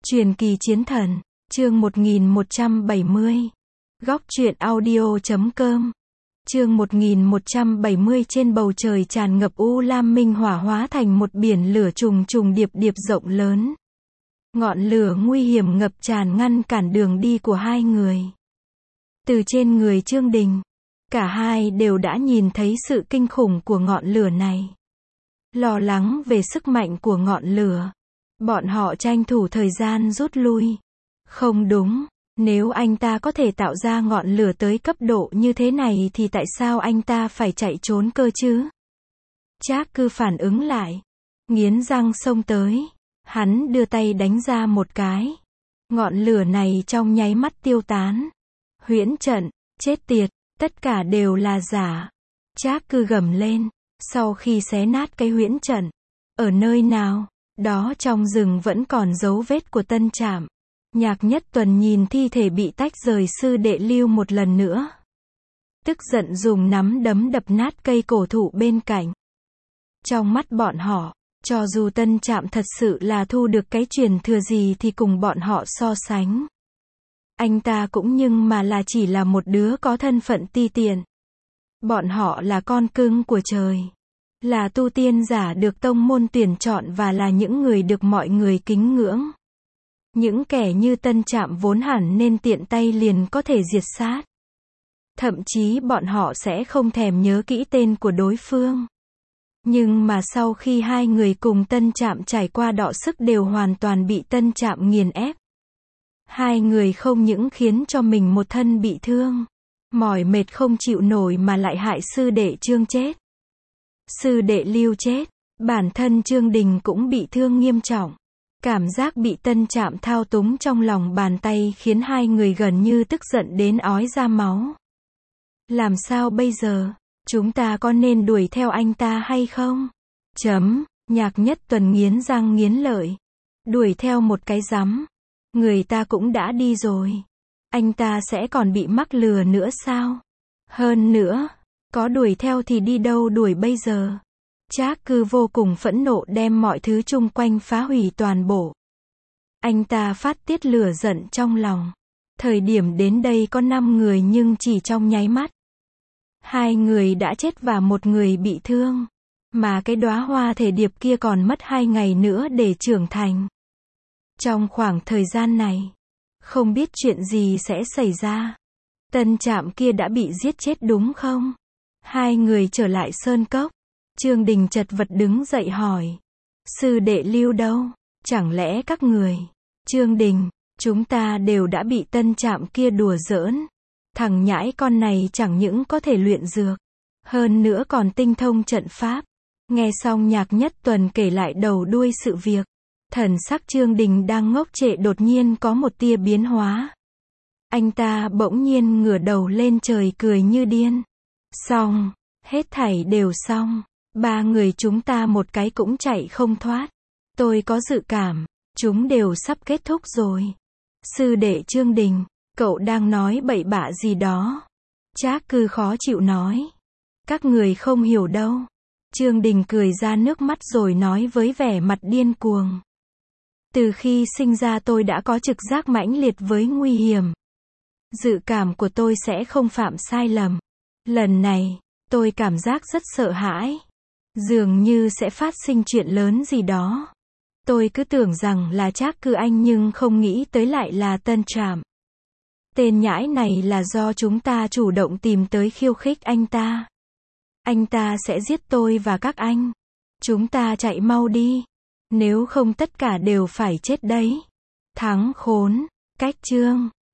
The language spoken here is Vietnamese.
Truyền kỳ chiến thần, chương 1170. Góc truyện audio.com. Chương 1170. Trên bầu trời tràn ngập u lam minh hỏa hóa thành một biển lửa trùng trùng điệp điệp rộng lớn. Ngọn lửa nguy hiểm ngập tràn ngăn cản đường đi của hai người. Từ trên người Trương Đình, cả hai đều đã nhìn thấy sự kinh khủng của ngọn lửa này. Lo lắng về sức mạnh của ngọn lửa, bọn họ tranh thủ thời gian rút lui. Không đúng, nếu anh ta có thể tạo ra ngọn lửa tới cấp độ như thế này thì tại sao anh ta phải chạy trốn cơ chứ? Trác Cư phản ứng lại, nghiến răng xông tới, hắn đưa tay đánh ra một cái. Ngọn lửa này trong nháy mắt tiêu tán. Huyễn trận, chết tiệt, tất cả đều là giả. Trác Cư gầm lên, sau khi xé nát cái huyễn trận. Ở nơi nào? Đó trong rừng vẫn còn dấu vết của Tân Trạm. Nhạc Nhất Tuần nhìn thi thể bị tách rời sư đệ Lưu một lần nữa. Tức giận dùng nắm đấm đập nát cây cổ thụ bên cạnh. Trong mắt bọn họ, cho dù Tân Trạm thật sự là thu được cái truyền thừa gì thì cùng bọn họ so sánh, anh ta cũng nhưng mà là chỉ là một đứa có thân phận ti tiện. Bọn họ là con cưng của trời, là tu tiên giả được tông môn tuyển chọn và là những người được mọi người kính ngưỡng. Những kẻ như Tân Trạm vốn hẳn nên tiện tay liền có thể diệt sát. Thậm chí bọn họ sẽ không thèm nhớ kỹ tên của đối phương. Nhưng mà sau khi hai người cùng Tân Trạm trải qua đọ sức đều hoàn toàn bị Tân Trạm nghiền ép. Hai người không những khiến cho mình một thân bị thương, mỏi mệt không chịu nổi mà lại hại sư đệ Trương chết. Sư đệ Lưu chết, bản thân Trương Đình cũng bị thương nghiêm trọng. Cảm giác bị Tân Trạm thao túng trong lòng bàn tay khiến hai người gần như tức giận đến ói ra máu. Làm sao bây giờ? Chúng ta có nên đuổi theo anh ta hay không? Nhạc Nhất Tuần nghiến răng nghiến lợi. Đuổi theo một cái rắm. Người ta cũng đã đi rồi. Anh ta sẽ còn bị mắc lừa nữa sao? Hơn nữa, có đuổi theo thì đi đâu đuổi bây giờ? Trác Cư vô cùng phẫn nộ đem mọi thứ chung quanh phá hủy toàn bộ. Anh ta phát tiết lửa giận trong lòng. Thời điểm đến đây có 5 người nhưng chỉ trong nháy mắt. 2 người đã chết và 1 người bị thương. Mà cái đóa hoa thể điệp kia còn mất 2 ngày nữa để trưởng thành. Trong khoảng thời gian này, không biết chuyện gì sẽ xảy ra. Tân Trạm kia đã bị giết chết đúng không? 2 người trở lại sơn cốc. Trương Đình chật vật đứng dậy hỏi. Sư đệ Lưu đâu? Chẳng lẽ các người? Trương Đình, chúng ta đều đã bị Tân Trạm kia đùa giỡn. Thằng nhãi con này chẳng những có thể luyện dược, hơn nữa còn tinh thông trận pháp. Nghe xong Nhạc Nhất Tuần kể lại đầu đuôi sự việc, thần sắc Trương Đình đang ngốc trệ đột nhiên có một tia biến hóa. Anh ta bỗng nhiên ngửa đầu lên trời cười như điên. Xong, hết thảy đều xong. 3 người chúng ta một cái cũng chạy không thoát. Tôi có dự cảm, chúng đều sắp kết thúc rồi. Sư đệ Trương Đình, cậu đang nói bậy bạ gì đó? Trác Cư khó chịu nói. Các người không hiểu đâu. Trương Đình cười ra nước mắt rồi nói với vẻ mặt điên cuồng. Từ khi sinh ra tôi đã có trực giác mãnh liệt với nguy hiểm. Dự cảm của tôi sẽ không phạm sai lầm. Lần này, tôi cảm giác rất sợ hãi. Dường như sẽ phát sinh chuyện lớn gì đó. Tôi cứ tưởng rằng là Trác Cư anh nhưng không nghĩ tới lại là Tân Trạm. Tên nhãi này là do chúng ta chủ động tìm tới khiêu khích anh ta. Anh ta sẽ giết tôi và các anh. Chúng ta chạy mau đi. Nếu không tất cả đều phải chết đấy. Thắng khốn. Cách chương